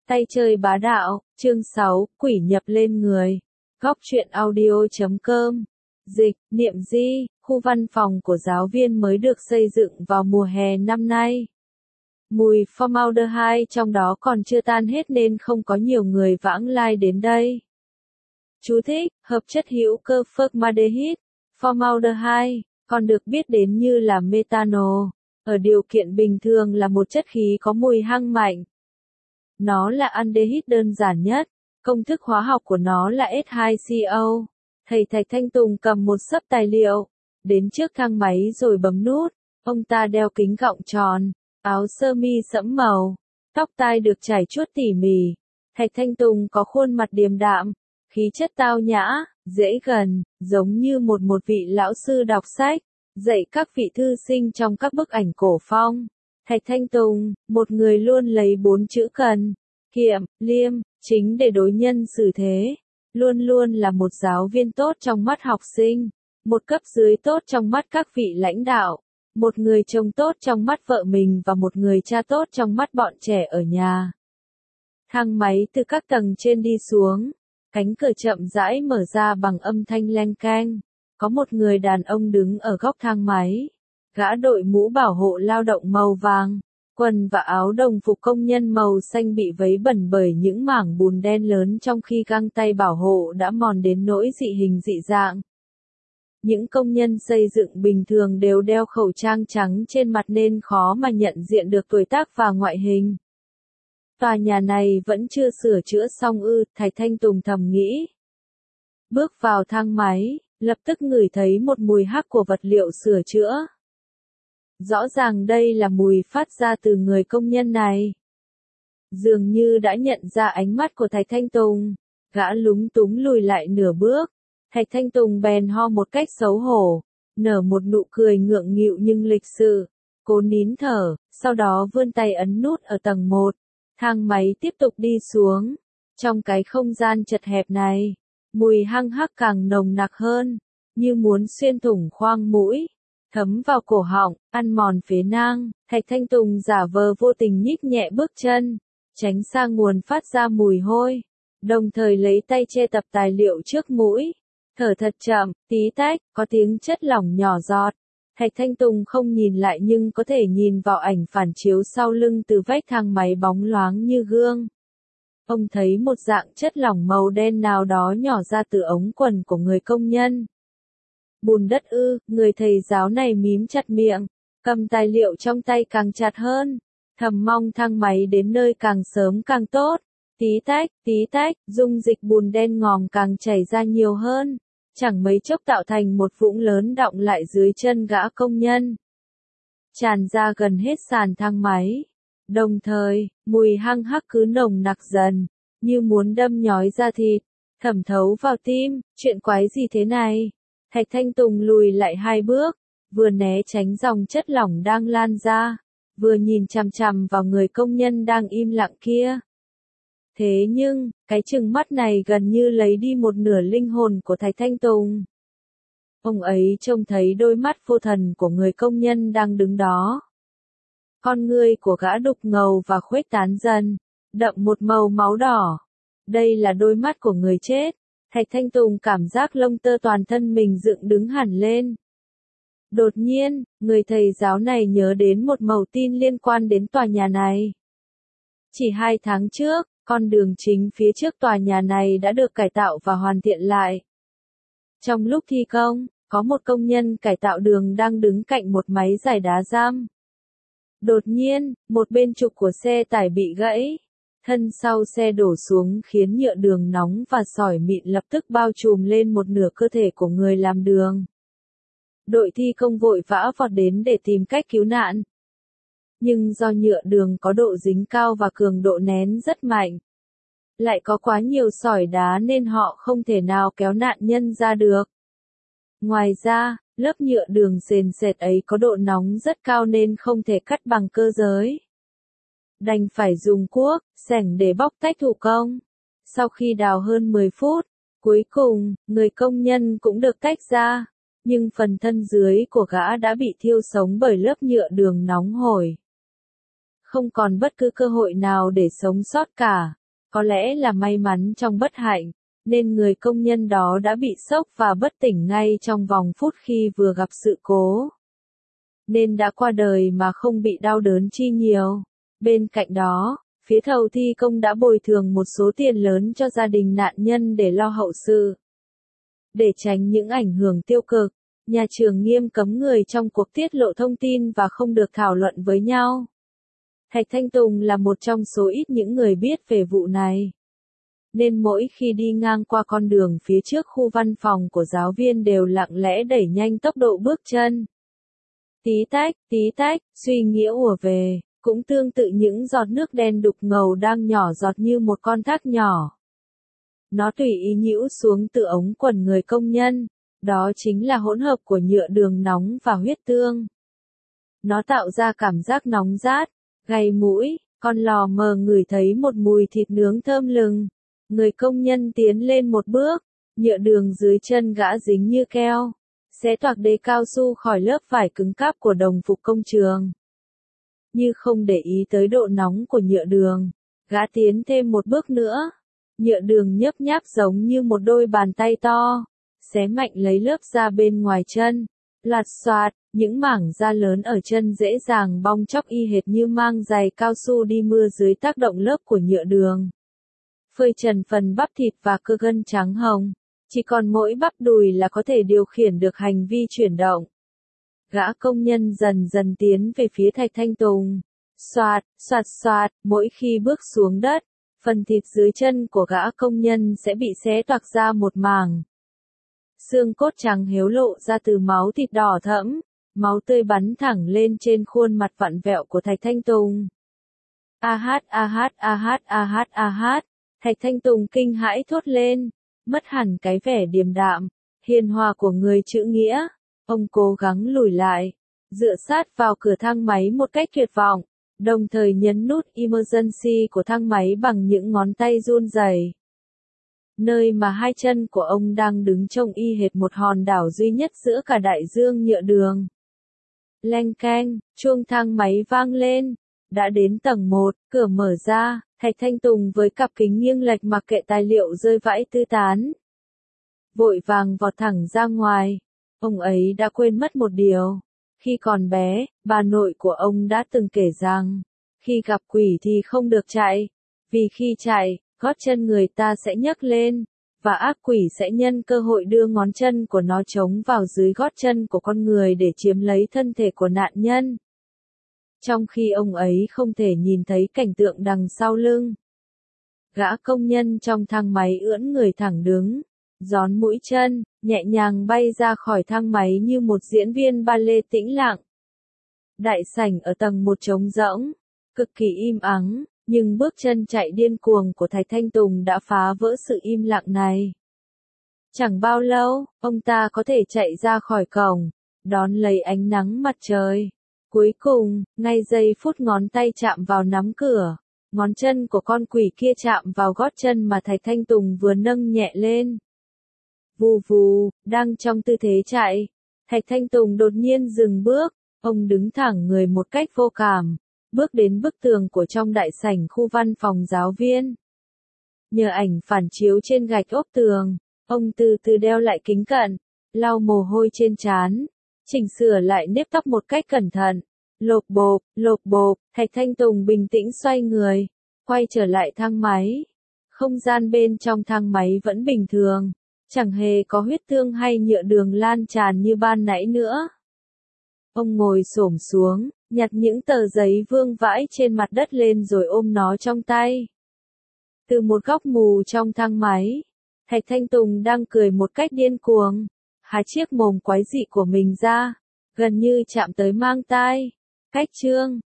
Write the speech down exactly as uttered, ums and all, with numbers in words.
Tay chơi bá đạo, chương sáu, quỷ nhập lên người. Góc truyện audio chấm com. Dịch, Niệm Di, khu văn phòng của giáo viên mới được xây dựng vào mùa hè năm nay. Mùi formaldehyde trong đó còn chưa tan hết nên không có nhiều người vãng lai đến đây. Chú thích, hợp chất hữu cơ formaldehyde, formaldehyde, còn được biết đến như là methanol, ở điều kiện bình thường là một chất khí có mùi hăng mạnh. Nó là aldehyde đơn giản nhất, công thức hóa học của nó là S hai C O. Thầy Thạch Thanh Tùng cầm một xấp tài liệu, đến trước thang máy rồi bấm nút. Ông ta đeo kính gọng tròn, áo sơ mi sẫm màu, tóc tai được chải chuốt tỉ mỉ. Thạch Thanh Tùng có khuôn mặt điềm đạm, khí chất tao nhã, dễ gần, giống như một một vị lão sư đọc sách, dạy các vị thư sinh trong các bức ảnh cổ phong. Thạch Thanh Tùng, một người luôn lấy bốn chữ cần, kiệm, liêm, chính để đối nhân xử thế. Luôn luôn là một giáo viên tốt trong mắt học sinh, một cấp dưới tốt trong mắt các vị lãnh đạo, một người chồng tốt trong mắt vợ mình và một người cha tốt trong mắt bọn trẻ ở nhà. Thang máy từ các tầng trên đi xuống, cánh cửa chậm rãi mở ra bằng âm thanh len keng. Có một người đàn ông đứng ở góc thang máy. Gã đội mũ bảo hộ lao động màu vàng, quần và áo đồng phục công nhân màu xanh bị vấy bẩn bởi những mảng bùn đen lớn trong khi găng tay bảo hộ đã mòn đến nỗi dị hình dị dạng. Những công nhân xây dựng bình thường đều đeo khẩu trang trắng trên mặt nên khó mà nhận diện được tuổi tác và ngoại hình. Tòa nhà này vẫn chưa sửa chữa xong ư, Thạch Thanh Tùng thầm nghĩ. Bước vào thang máy, lập tức ngửi thấy một mùi hắc của vật liệu sửa chữa. Rõ ràng đây là mùi phát ra từ người công nhân này. Dường như đã nhận ra ánh mắt của Thạch Thanh Tùng, gã lúng túng lùi lại nửa bước. Thạch Thanh Tùng bèn ho một cách xấu hổ, nở một nụ cười ngượng nghịu nhưng lịch sự, cố nín thở, sau đó vươn tay ấn nút ở tầng một. Thang máy tiếp tục đi xuống. Trong cái không gian chật hẹp này, mùi hăng hắc càng nồng nặc hơn, như muốn xuyên thủng khoang mũi, thấm vào cổ họng, ăn mòn phế nang. Thạch Thanh Tùng giả vờ vô tình nhích nhẹ bước chân, tránh sang nguồn phát ra mùi hôi, đồng thời lấy tay che tập tài liệu trước mũi, thở thật chậm, tí tách, có tiếng chất lỏng nhỏ giọt. Thạch Thanh Tùng không nhìn lại nhưng có thể nhìn vào ảnh phản chiếu sau lưng từ vách thang máy bóng loáng như gương. Ông thấy một dạng chất lỏng màu đen nào đó nhỏ ra từ ống quần của người công nhân. Bùn đất ư, người thầy giáo này mím chặt miệng, cầm tài liệu trong tay càng chặt hơn, thầm mong thang máy đến nơi càng sớm càng tốt. Tí tách, tí tách, dung dịch bùn đen ngòm càng chảy ra nhiều hơn, chẳng mấy chốc tạo thành một vũng lớn đọng lại dưới chân gã công nhân, tràn ra gần hết sàn thang máy. Đồng thời, mùi hăng hắc cứ nồng nặc dần, như muốn đâm nhói da thịt, thẩm thấu vào tim. Chuyện quái gì thế này? Thạch Thanh Tùng lùi lại hai bước, vừa né tránh dòng chất lỏng đang lan ra, vừa nhìn chằm chằm vào người công nhân đang im lặng kia. Thế nhưng, cái trừng mắt này gần như lấy đi một nửa linh hồn của Thạch Thanh Tùng. Ông ấy trông thấy đôi mắt vô thần của người công nhân đang đứng đó. Con ngươi của gã đục ngầu và khuếch tán dần, đậm một màu máu đỏ. Đây là đôi mắt của người chết. Thạch Thanh Tùng cảm giác lông tơ toàn thân mình dựng đứng hẳn lên. Đột nhiên, người thầy giáo này nhớ đến một mẩu tin liên quan đến tòa nhà này. Chỉ hai tháng trước, con đường chính phía trước tòa nhà này đã được cải tạo và hoàn thiện lại. Trong lúc thi công, có một công nhân cải tạo đường đang đứng cạnh một máy giải đá giam. Đột nhiên, một bên trục của xe tải bị gãy. Thân sau xe đổ xuống khiến nhựa đường nóng và sỏi mịn lập tức bao trùm lên một nửa cơ thể của người làm đường. Đội thi công vội vã vọt đến để tìm cách cứu nạn. Nhưng do nhựa đường có độ dính cao và cường độ nén rất mạnh, lại có quá nhiều sỏi đá nên họ không thể nào kéo nạn nhân ra được. Ngoài ra, lớp nhựa đường sền sệt ấy có độ nóng rất cao nên không thể cắt bằng cơ giới. Đành phải dùng cuốc, xẻng để bóc tách thủ công. Sau khi đào hơn mười phút, cuối cùng, người công nhân cũng được tách ra, nhưng phần thân dưới của gã đã bị thiêu sống bởi lớp nhựa đường nóng hổi. Không còn bất cứ cơ hội nào để sống sót cả. Có lẽ là may mắn trong bất hạnh, nên người công nhân đó đã bị sốc và bất tỉnh ngay trong vòng phút khi vừa gặp sự cố. Nên đã qua đời mà không bị đau đớn chi nhiều. Bên cạnh đó, phía thầu thi công đã bồi thường một số tiền lớn cho gia đình nạn nhân để lo hậu sự. Để tránh những ảnh hưởng tiêu cực, nhà trường nghiêm cấm người trong cuộc tiết lộ thông tin và không được thảo luận với nhau. Thạch Thanh Tùng là một trong số ít những người biết về vụ này. Nên mỗi khi đi ngang qua con đường phía trước khu văn phòng của giáo viên đều lặng lẽ đẩy nhanh tốc độ bước chân. Tí tách, tí tách, suy nghĩ ùa về, cũng tương tự những giọt nước đen đục ngầu đang nhỏ giọt như một con thác nhỏ. Nó tùy ý nhữu xuống từ ống quần người công nhân, đó chính là hỗn hợp của nhựa đường nóng và huyết tương. Nó tạo ra cảm giác nóng rát, gay mũi, con lò mờ ngửi thấy một mùi thịt nướng thơm lừng. Người công nhân tiến lên một bước, nhựa đường dưới chân gã dính như keo, xé toạc đế cao su khỏi lớp vải cứng cáp của đồng phục công trường. Như không để ý tới độ nóng của nhựa đường, gã tiến thêm một bước nữa. Nhựa đường nhấp nháp giống như một đôi bàn tay to, xé mạnh lấy lớp da bên ngoài chân. Lạt xoạt, những mảng da lớn ở chân dễ dàng bong chóc y hệt như mang giày cao su đi mưa dưới tác động lớp của nhựa đường. Phơi trần phần bắp thịt và cơ gân trắng hồng, chỉ còn mỗi bắp đùi là có thể điều khiển được hành vi chuyển động. Gã công nhân dần dần tiến về phía Thạch Thanh Tùng. Xoạt, xoạt xoạt, mỗi khi bước xuống đất, phần thịt dưới chân của gã công nhân sẽ bị xé toạc ra một mảng. Xương cốt trắng héo lộ ra từ máu thịt đỏ thẫm, máu tươi bắn thẳng lên trên khuôn mặt vặn vẹo của Thạch Thanh Tùng. A hát a hát a hát a hát a hát, Thạch Thanh Tùng kinh hãi thốt lên, mất hẳn cái vẻ điềm đạm, hiền hòa của người chữ nghĩa. Ông cố gắng lùi lại, dựa sát vào cửa thang máy một cách tuyệt vọng, đồng thời nhấn nút emergency của thang máy bằng những ngón tay run rẩy. Nơi mà hai chân của ông đang đứng trông y hệt một hòn đảo duy nhất giữa cả đại dương nhựa đường. Leng keng, chuông thang máy vang lên. Đã đến tầng một, cửa mở ra, Thạch Thanh Tùng với cặp kính nghiêng lệch mặc kệ tài liệu rơi vãi tứ tán. Vội vàng vọt thẳng ra ngoài. Ông ấy đã quên mất một điều. Khi còn bé, bà nội của ông đã từng kể rằng, khi gặp quỷ thì không được chạy, vì khi chạy, gót chân người ta sẽ nhấc lên, và ác quỷ sẽ nhân cơ hội đưa ngón chân của nó chống vào dưới gót chân của con người để chiếm lấy thân thể của nạn nhân. Trong khi ông ấy không thể nhìn thấy cảnh tượng đằng sau lưng. Gã công nhân trong thang máy ưỡn người thẳng đứng, gión mũi chân, nhẹ nhàng bay ra khỏi thang máy như một diễn viên ballet tĩnh lặng. Đại sảnh ở tầng một trống rỗng, cực kỳ im ắng, nhưng bước chân chạy điên cuồng của Thạch Thanh Tùng đã phá vỡ sự im lặng này. Chẳng bao lâu, ông ta có thể chạy ra khỏi cổng, đón lấy ánh nắng mặt trời. Cuối cùng, ngay giây phút ngón tay chạm vào nắm cửa, ngón chân của con quỷ kia chạm vào gót chân mà Thạch Thanh Tùng vừa nâng nhẹ lên. Vù vù, đang trong tư thế chạy, Thạch Thanh Tùng đột nhiên dừng bước, ông đứng thẳng người một cách vô cảm, bước đến bức tường của trong đại sảnh khu văn phòng giáo viên. Nhờ ảnh phản chiếu trên gạch ốp tường, ông từ từ đeo lại kính cận, lau mồ hôi trên trán, chỉnh sửa lại nếp tóc một cách cẩn thận. Lộp bộp, lộp bộp, Thạch Thanh Tùng bình tĩnh xoay người, quay trở lại thang máy. Không gian bên trong thang máy vẫn bình thường, chẳng hề có huyết tương hay nhựa đường lan tràn như ban nãy nữa. Ông ngồi xổm xuống, nhặt những tờ giấy vương vãi trên mặt đất lên rồi ôm nó trong tay. Từ một góc mù trong thang máy, Thạch Thanh Tùng đang cười một cách điên cuồng, há chiếc mồm quái dị của mình ra, gần như chạm tới mang tai. Cách chương